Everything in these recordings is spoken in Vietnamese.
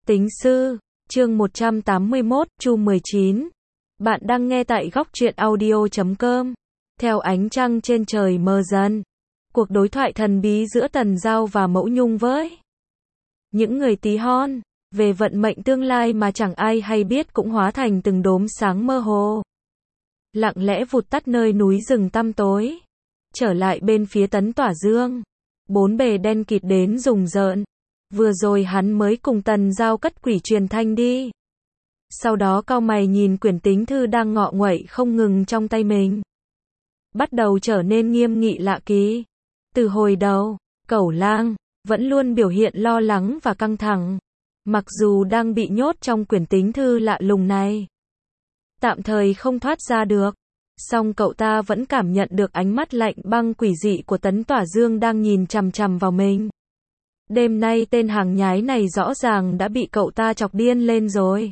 Tính sư, chương 181, chu 19. Bạn đang nghe tại góc truyện audio.com. Theo ánh trăng trên trời mờ dần. Cuộc đối thoại thần bí giữa Tần Giao và Mẫu Nhung với những người tí hon, về vận mệnh tương lai mà chẳng ai hay biết cũng hóa thành từng đốm sáng mơ hồ. Lặng lẽ vụt tắt nơi núi rừng tăm tối. Trở lại bên phía Tấn Tỏa Dương. Bốn bề đen kịt đến rùng rợn. Vừa rồi hắn mới cùng Tần Giao cất quỷ truyền thanh đi. Sau đó cau mày nhìn quyển tính thư đang ngọ nguậy không ngừng trong tay mình. Bắt đầu trở nên nghiêm nghị lạ kỳ. Từ hồi đầu, Cẩu Lang vẫn luôn biểu hiện lo lắng và căng thẳng. Mặc dù đang bị nhốt trong quyển tính thư lạ lùng này. Tạm thời không thoát ra được. Song cậu ta vẫn cảm nhận được ánh mắt lạnh băng quỷ dị của Tấn Tỏa Dương đang nhìn chằm chằm vào mình. Đêm nay tên hàng nhái này rõ ràng đã bị cậu ta chọc điên lên rồi.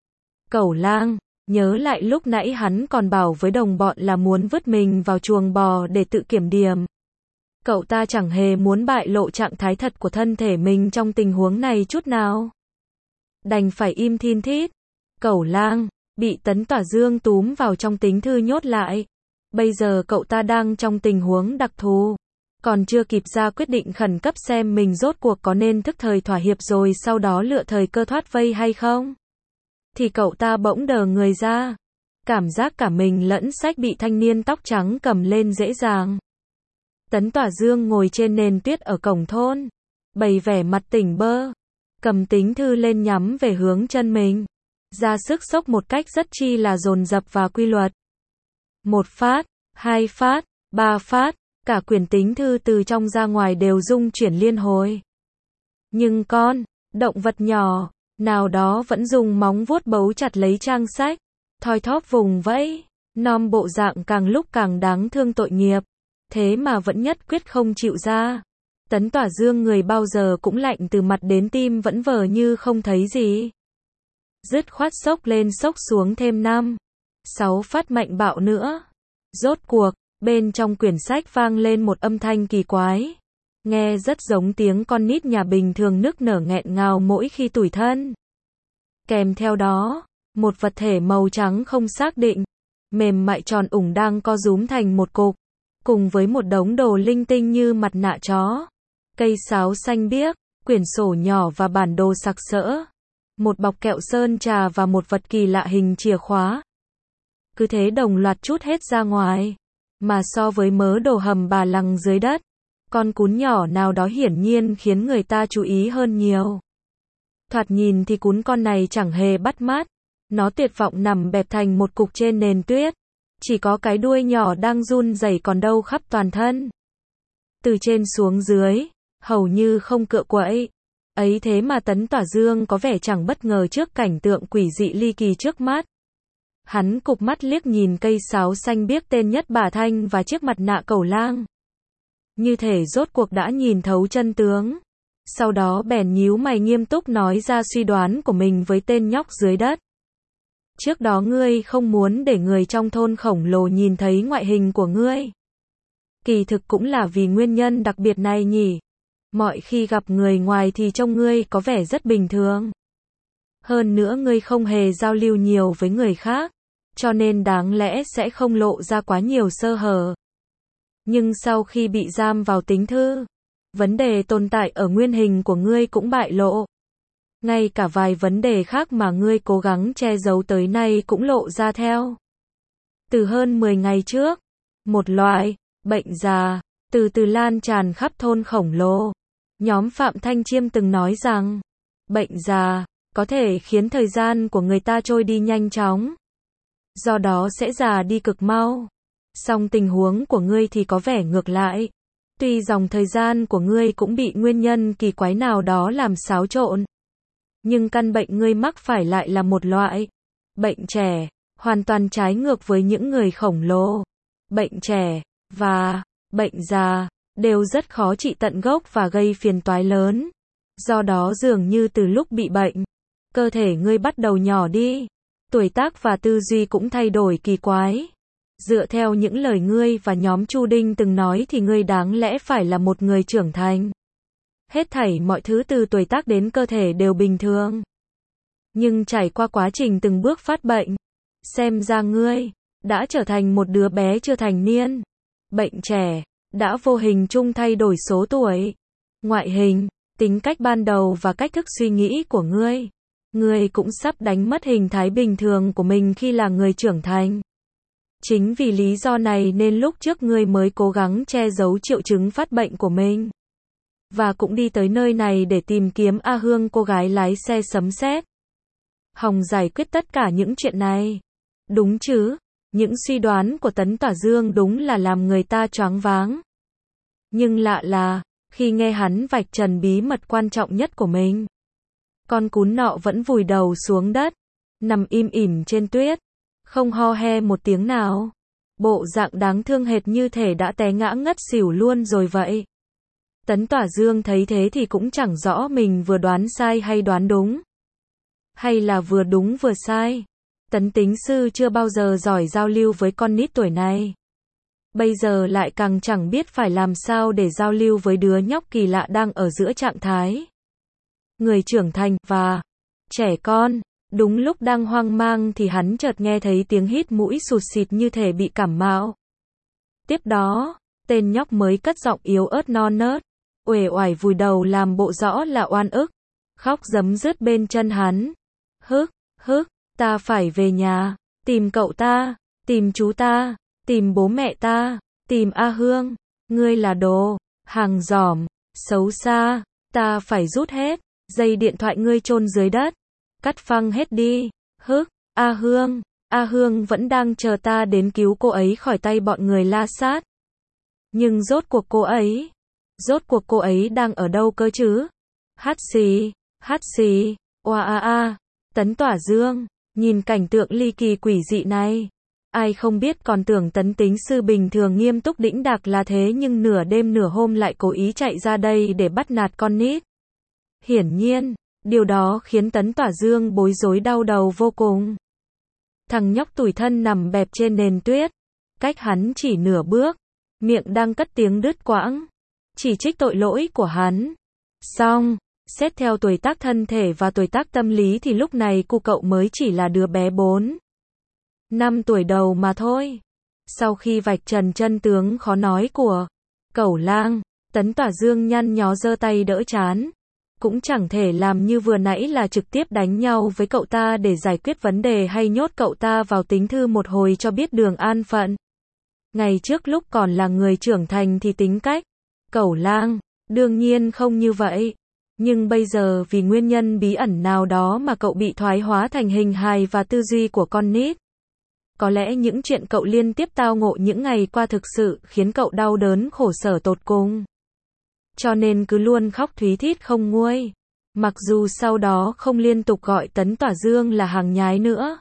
Cẩu Lang, nhớ lại lúc nãy hắn còn bảo với đồng bọn là muốn vứt mình vào chuồng bò để tự kiểm điểm. Cậu ta chẳng hề muốn bại lộ trạng thái thật của thân thể mình trong tình huống này chút nào. Đành phải im thin thít. Cẩu Lang bị Tấn Tỏa Dương túm vào trong tính thư nhốt lại. Bây giờ cậu ta đang trong tình huống đặc thù. Còn chưa kịp ra quyết định khẩn cấp xem mình rốt cuộc có nên thức thời thỏa hiệp rồi sau đó lựa thời cơ thoát vây hay không. Thì cậu ta bỗng đờ người ra. Cảm giác cả mình lẫn sách bị thanh niên tóc trắng cầm lên dễ dàng. Tấn Tỏa Dương ngồi trên nền tuyết ở cổng thôn. Bày vẻ mặt tỉnh bơ. Cầm tính thư lên nhắm về hướng chân mình. Ra sức xốc một cách rất chi là dồn dập và quy luật. Một phát, hai phát, ba phát. Cả quyển tính thư từ trong ra ngoài đều rung chuyển liên hồi. Nhưng con, động vật nhỏ, nào đó vẫn dùng móng vuốt bấu chặt lấy trang sách. Thoi thóp vùng vẫy, nom bộ dạng càng lúc càng đáng thương tội nghiệp. Thế mà vẫn nhất quyết không chịu ra. Tấn Tỏa Dương người bao giờ cũng lạnh từ mặt đến tim vẫn vờ như không thấy gì. Dứt khoát xốc lên xốc xuống thêm 5, 6 phát mạnh bạo nữa. Rốt cuộc, bên trong quyển sách vang lên một âm thanh kỳ quái. Nghe rất giống tiếng con nít nhà bình thường nức nở nghẹn ngào mỗi khi tủi thân. Kèm theo đó, một vật thể màu trắng không xác định, mềm mại tròn ủng đang co rúm thành một cục, cùng với một đống đồ linh tinh như mặt nạ chó, cây sáo xanh biếc, quyển sổ nhỏ và bản đồ sặc sỡ, một bọc kẹo sơn trà và một vật kỳ lạ hình chìa khóa. Cứ thế đồng loạt trút hết ra ngoài. Mà so với mớ đồ hầm bà lằng dưới đất, con cún nhỏ nào đó hiển nhiên khiến người ta chú ý hơn nhiều. Thoạt nhìn thì cún con này chẳng hề bắt mắt. Nó tuyệt vọng nằm bẹp thành một cục trên nền tuyết. Chỉ có cái đuôi nhỏ đang run rẩy còn đâu khắp toàn thân. Từ trên xuống dưới, hầu như không cựa quậy. Ấy thế mà Tấn Tỏa Dương có vẻ chẳng bất ngờ trước cảnh tượng quỷ dị ly kỳ trước mắt. Hắn cụp mắt liếc nhìn cây sáo xanh biếc tên Nhất Bà Thanh và chiếc mặt nạ Cẩu Lang. Như thể rốt cuộc đã nhìn thấu chân tướng. Sau đó bèn nhíu mày nghiêm túc nói ra suy đoán của mình với tên nhóc dưới đất. Trước đó ngươi không muốn để người trong thôn khổng lồ nhìn thấy ngoại hình của ngươi. Kỳ thực cũng là vì nguyên nhân đặc biệt này nhỉ. Mọi khi gặp người ngoài thì trông ngươi có vẻ rất bình thường. Hơn nữa ngươi không hề giao lưu nhiều với người khác, cho nên đáng lẽ sẽ không lộ ra quá nhiều sơ hở. Nhưng sau khi bị giam vào tính thư, vấn đề tồn tại ở nguyên hình của ngươi cũng bại lộ. Ngay cả vài vấn đề khác mà ngươi cố gắng che giấu tới nay cũng lộ ra theo. Từ hơn 10 ngày trước, một loại bệnh già từ từ lan tràn khắp thôn khổng lồ. Nhóm Phạm Thanh Chiêm từng nói rằng, bệnh già có thể khiến thời gian của người ta trôi đi nhanh chóng. Do đó sẽ già đi cực mau. Song tình huống của ngươi thì có vẻ ngược lại. Tuy dòng thời gian của ngươi cũng bị nguyên nhân kỳ quái nào đó làm xáo trộn. Nhưng căn bệnh ngươi mắc phải lại là một loại bệnh trẻ, hoàn toàn trái ngược với những người khổng lồ. Bệnh trẻ và bệnh già đều rất khó trị tận gốc và gây phiền toái lớn. Do đó dường như từ lúc bị bệnh, cơ thể ngươi bắt đầu nhỏ đi, tuổi tác và tư duy cũng thay đổi kỳ quái. Dựa theo những lời ngươi và nhóm Chu Đinh từng nói thì ngươi đáng lẽ phải là một người trưởng thành. Hết thảy mọi thứ từ tuổi tác đến cơ thể đều bình thường. Nhưng trải qua quá trình từng bước phát bệnh, xem ra ngươi đã trở thành một đứa bé chưa thành niên. Bệnh trẻ đã vô hình chung thay đổi số tuổi, ngoại hình, tính cách ban đầu và cách thức suy nghĩ của ngươi. Ngươi cũng sắp đánh mất hình thái bình thường của mình khi là người trưởng thành. Chính vì lý do này nên lúc trước ngươi mới cố gắng che giấu triệu chứng phát bệnh của mình. Và cũng đi tới nơi này để tìm kiếm A Hương, cô gái lái xe sấm sét. Hòng giải quyết tất cả những chuyện này. Đúng chứ? Những suy đoán của Tấn Tỏa Dương đúng là làm người ta choáng váng. Nhưng lạ là, khi nghe hắn vạch trần bí mật quan trọng nhất của mình, con cún nọ vẫn vùi đầu xuống đất, nằm im ỉm trên tuyết, không ho he một tiếng nào. Bộ dạng đáng thương hệt như thể đã té ngã ngất xỉu luôn rồi vậy. Tấn Tỏa Dương thấy thế thì cũng chẳng rõ mình vừa đoán sai hay đoán đúng. Hay là vừa đúng vừa sai. Tấn tính sư chưa bao giờ giỏi giao lưu với con nít tuổi này. Bây giờ lại càng chẳng biết phải làm sao để giao lưu với đứa nhóc kỳ lạ đang ở giữa trạng thái người trưởng thành và trẻ con. Đúng lúc đang hoang mang thì hắn chợt nghe thấy tiếng hít mũi sụt sịt như thể bị cảm mạo. Tiếp đó, tên nhóc mới cất giọng yếu ớt non nớt, uể oải vùi đầu làm bộ rõ là oan ức, khóc rấm rứt bên chân hắn. Hức, ta phải về nhà, tìm cậu ta, tìm chú ta, tìm bố mẹ ta, tìm A Hương. Ngươi là đồ hàng giỏm, xấu xa, ta phải rút hết dây điện thoại ngươi chôn dưới đất, cắt phăng hết đi. A Hương vẫn đang chờ ta đến cứu cô ấy khỏi tay bọn người La Sát. Nhưng rốt cuộc cô ấy đang ở đâu cơ chứ? Hát xì, oa. Tấn Tỏa Dương nhìn cảnh tượng ly kỳ quỷ dị này, ai không biết còn tưởng Tấn tính sư bình thường nghiêm túc đĩnh đạc là thế, nhưng nửa đêm nửa hôm lại cố ý chạy ra đây để bắt nạt con nít. Hiển nhiên, điều đó khiến Tấn Tỏa Dương bối rối đau đầu vô cùng. Thằng nhóc tủi thân nằm bẹp trên nền tuyết, cách hắn chỉ nửa bước, miệng đang cất tiếng đứt quãng, chỉ trích tội lỗi của hắn. Xong, xét theo tuổi tác thân thể và tuổi tác tâm lý thì lúc này cậu mới chỉ là đứa bé 4-5 tuổi đầu mà thôi. Sau khi vạch trần chân tướng khó nói của Cẩu Lang, Tấn Tỏa Dương nhăn nhó giơ tay đỡ trán. Cũng chẳng thể làm như vừa nãy là trực tiếp đánh nhau với cậu ta để giải quyết vấn đề hay nhốt cậu ta vào tính thư một hồi cho biết đường an phận. Ngày trước lúc còn là người trưởng thành thì tính cách Cẩu Lang đương nhiên không như vậy. Nhưng bây giờ vì nguyên nhân bí ẩn nào đó mà cậu bị thoái hóa thành hình hài và tư duy của con nít. Có lẽ những chuyện cậu liên tiếp tao ngộ những ngày qua thực sự khiến cậu đau đớn khổ sở tột cùng. Cho nên cứ luôn khóc thút thít không nguôi. Mặc dù sau đó không liên tục gọi Tấn Tỏa Dương là hàng nhái nữa,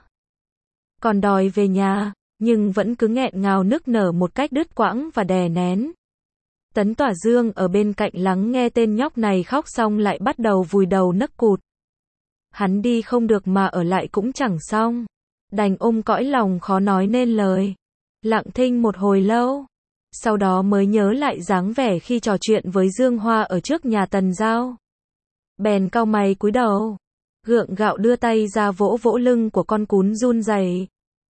còn đòi về nhà, nhưng vẫn cứ nghẹn ngào nức nở một cách đứt quãng và đè nén. Tấn Tỏa Dương ở bên cạnh lắng nghe tên nhóc này khóc xong lại bắt đầu vùi đầu nấc cụt. Hắn đi không được mà ở lại cũng chẳng xong, đành ôm cõi lòng khó nói nên lời, lặng thinh một hồi lâu. Sau đó mới nhớ lại dáng vẻ khi trò chuyện với Dương Hoa ở trước nhà Tần Giao. Bèn cau mày cúi đầu, gượng gạo đưa tay ra vỗ vỗ lưng của con cún run rẩy.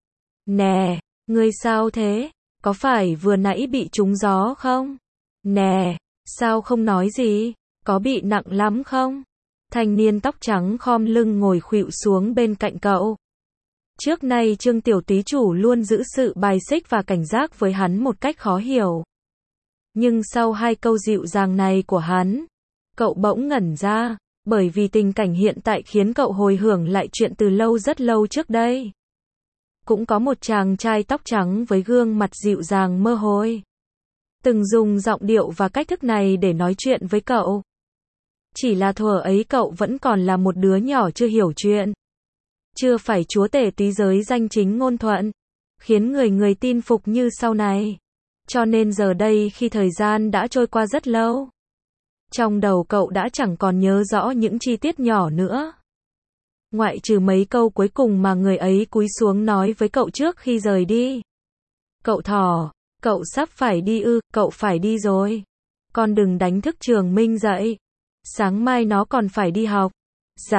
Nè, ngươi sao thế? Có phải vừa nãy bị trúng gió không? Nè, sao không nói gì? Có bị nặng lắm không? Thanh niên tóc trắng khom lưng ngồi khuỵu xuống bên cạnh cậu. Trước nay Trương Tiểu Túy Chủ luôn giữ sự bài xích và cảnh giác với hắn một cách khó hiểu. Nhưng sau hai câu dịu dàng này của hắn, cậu bỗng ngẩn ra, bởi vì tình cảnh hiện tại khiến cậu hồi hưởng lại chuyện từ lâu rất lâu trước đây. Cũng có một chàng trai tóc trắng với gương mặt dịu dàng mơ hôi, từng dùng giọng điệu và cách thức này để nói chuyện với cậu. Chỉ là thuở ấy cậu vẫn còn là một đứa nhỏ chưa hiểu chuyện, chưa phải chúa tể túy giới danh chính ngôn thuận, khiến người tin phục như sau này. Cho nên giờ đây khi thời gian đã trôi qua rất lâu, trong đầu cậu đã chẳng còn nhớ rõ những chi tiết nhỏ nữa. Ngoại trừ mấy câu cuối cùng mà người ấy cúi xuống nói với cậu trước khi rời đi. Cậu thỏ, cậu sắp phải đi ư? Cậu phải đi rồi. Con đừng đánh thức Trường Minh dậy. Sáng mai nó còn phải đi học. Dạ,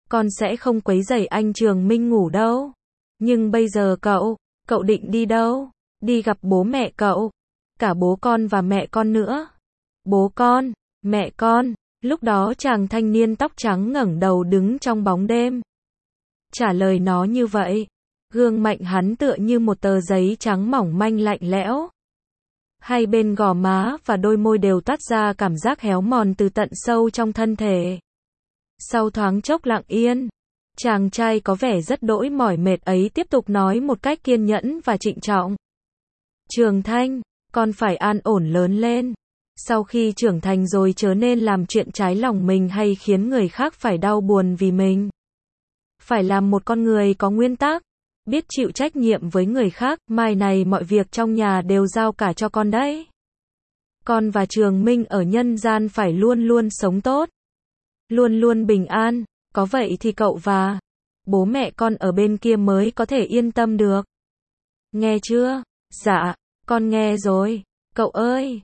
con sẽ không quấy rầy anh Trường Minh ngủ đâu. Nhưng bây giờ cậu định đi đâu? Đi gặp bố mẹ cậu. Cả bố con và mẹ con nữa. Bố con, mẹ con. Lúc đó chàng thanh niên tóc trắng ngẩng đầu đứng trong bóng đêm. Trả lời nó như vậy. Gương mặt hắn tựa như một tờ giấy trắng mỏng manh lạnh lẽo. Hai bên gò má và đôi môi đều toát ra cảm giác héo mòn từ tận sâu trong thân thể. Sau thoáng chốc lặng yên, chàng trai có vẻ rất đỗi mỏi mệt ấy tiếp tục nói một cách kiên nhẫn và trịnh trọng. Trường Thanh, con phải an ổn lớn lên. Sau khi trưởng thành rồi chớ nên làm chuyện trái lòng mình hay khiến người khác phải đau buồn vì mình. Phải làm một con người có nguyên tắc, biết chịu trách nhiệm với người khác, mai này mọi việc trong nhà đều giao cả cho con đấy. Con và Trường Minh ở nhân gian phải luôn luôn sống tốt, luôn luôn bình an, có vậy thì cậu và bố mẹ con ở bên kia mới có thể yên tâm được. Nghe chưa? Dạ, con nghe rồi. Cậu ơi,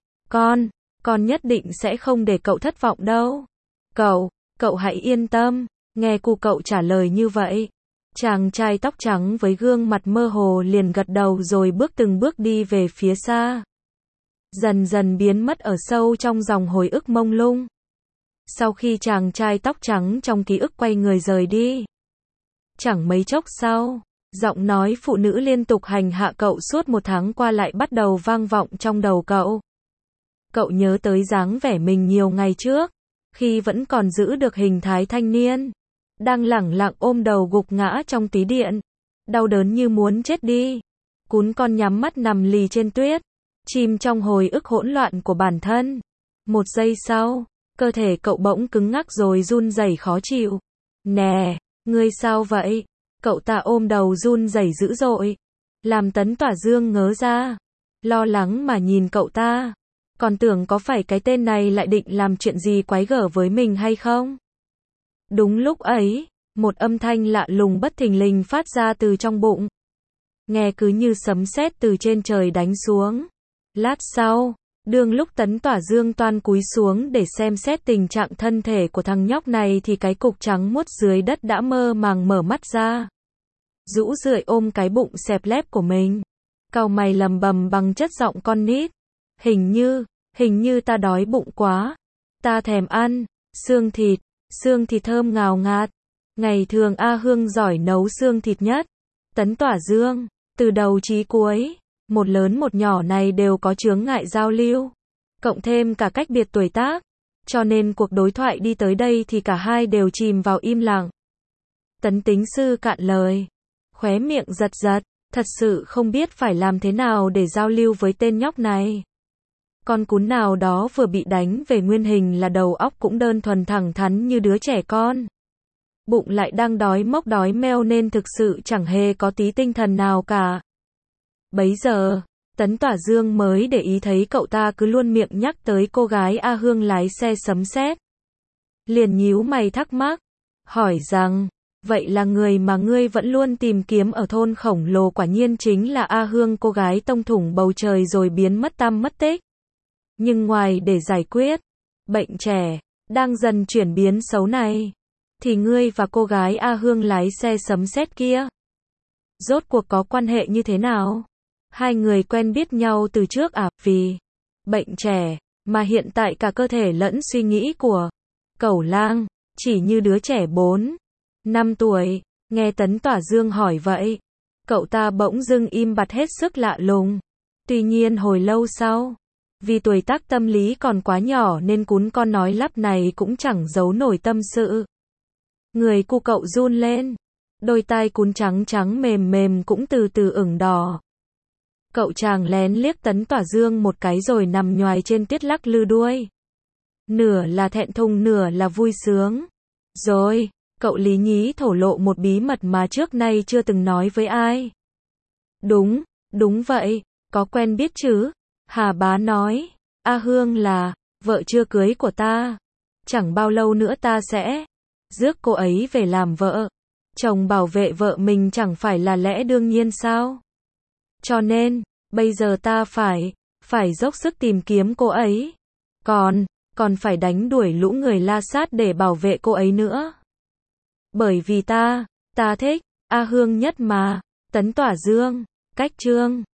con nhất định sẽ không để cậu thất vọng đâu. Cậu hãy yên tâm. Nghe cu cậu trả lời như vậy, chàng trai tóc trắng với gương mặt mơ hồ liền gật đầu rồi bước từng bước đi về phía xa. Dần dần biến mất ở sâu trong dòng hồi ức mông lung. Sau khi chàng trai tóc trắng trong ký ức quay người rời đi, chẳng mấy chốc sau, giọng nói phụ nữ liên tục hành hạ cậu suốt một tháng qua lại bắt đầu vang vọng trong đầu cậu. Cậu nhớ tới dáng vẻ mình nhiều ngày trước, khi vẫn còn giữ được hình thái thanh niên, đang lẳng lặng ôm đầu gục ngã trong tí điện, đau đớn như muốn chết đi. Cún con nhắm mắt nằm lì trên tuyết, chìm trong hồi ức hỗn loạn của bản thân. Một giây sau, cơ thể cậu bỗng cứng ngắc rồi run rẩy khó chịu. Nè, ngươi sao vậy? Cậu ta ôm đầu run rẩy dữ dội, làm Tấn Tỏa Dương ngớ ra, lo lắng mà nhìn cậu ta, còn tưởng có phải cái tên này lại định làm chuyện gì quái gở với mình hay không? Đúng lúc ấy, một âm thanh lạ lùng bất thình lình phát ra từ trong bụng. Nghe cứ như sấm sét từ trên trời đánh xuống. Lát sau, đương lúc Tấn Tỏa Dương toan cúi xuống để xem xét tình trạng thân thể của thằng nhóc này thì cái cục trắng muốt dưới đất đã mơ màng mở mắt ra. Rũ rượi ôm cái bụng xẹp lép của mình, cau mày lầm bầm bằng chất giọng con nít. Hình như ta đói bụng quá. Ta thèm ăn xương thịt thơm ngào ngạt. Ngày thường A Hương giỏi nấu xương thịt nhất. Tấn Tỏa Dương, từ đầu chí cuối, một lớn một nhỏ này đều có chướng ngại giao lưu, cộng thêm cả cách biệt tuổi tác, cho nên cuộc đối thoại đi tới đây thì cả hai đều chìm vào im lặng. Tấn Tính Sư cạn lời, khóe miệng giật giật, thật sự không biết phải làm thế nào để giao lưu với tên nhóc này. Con cún nào đó vừa bị đánh về nguyên hình là đầu óc cũng đơn thuần thẳng thắn như đứa trẻ con. Bụng lại đang đói mốc đói meo nên thực sự chẳng hề có tí tinh thần nào cả. Bấy giờ, Tấn Tỏa Dương mới để ý thấy cậu ta cứ luôn miệng nhắc tới cô gái A Hương lái xe sấm sét. Liền nhíu mày thắc mắc, hỏi rằng, vậy là người mà ngươi vẫn luôn tìm kiếm ở thôn khổng lồ quả nhiên chính là A Hương, cô gái tông thủng bầu trời rồi biến mất tăm mất tích. Nhưng ngoài để giải quyết bệnh trẻ đang dần chuyển biến xấu này, thì ngươi và cô gái A Hương lái xe sấm sét kia rốt cuộc có quan hệ như thế nào? Hai người quen biết nhau từ trước à? Vì bệnh trẻ mà hiện tại cả cơ thể lẫn suy nghĩ của Cẩu Lang chỉ như đứa trẻ 4-5 tuổi. Nghe Tấn Tỏa Dương hỏi vậy, cậu ta bỗng dưng im bặt hết sức lạ lùng. Tuy nhiên hồi lâu sau, vì tuổi tác tâm lý còn quá nhỏ nên cún con nói lắp này cũng chẳng giấu nổi tâm sự. Người cu cậu run lên, đôi tai cún trắng trắng mềm mềm cũng từ từ ửng đỏ. Cậu chàng lén liếc Tấn Tỏa Dương một cái rồi nằm nhoài trên tuyết lắc lư đuôi. Nửa là thẹn thùng nửa là vui sướng. Rồi, cậu lý nhí thổ lộ một bí mật mà trước nay chưa từng nói với ai. Đúng vậy, có quen biết chứ. Hà Bá nói, A Hương là vợ chưa cưới của ta. Chẳng bao lâu nữa ta sẽ rước cô ấy về làm vợ. Chồng bảo vệ vợ mình chẳng phải là lẽ đương nhiên sao? Cho nên, bây giờ ta phải dốc sức tìm kiếm cô ấy. Còn phải đánh đuổi lũ người La Sát để bảo vệ cô ấy nữa. Bởi vì ta thích, A Hương nhất mà. Tấn Tỏa Dương. Cách chương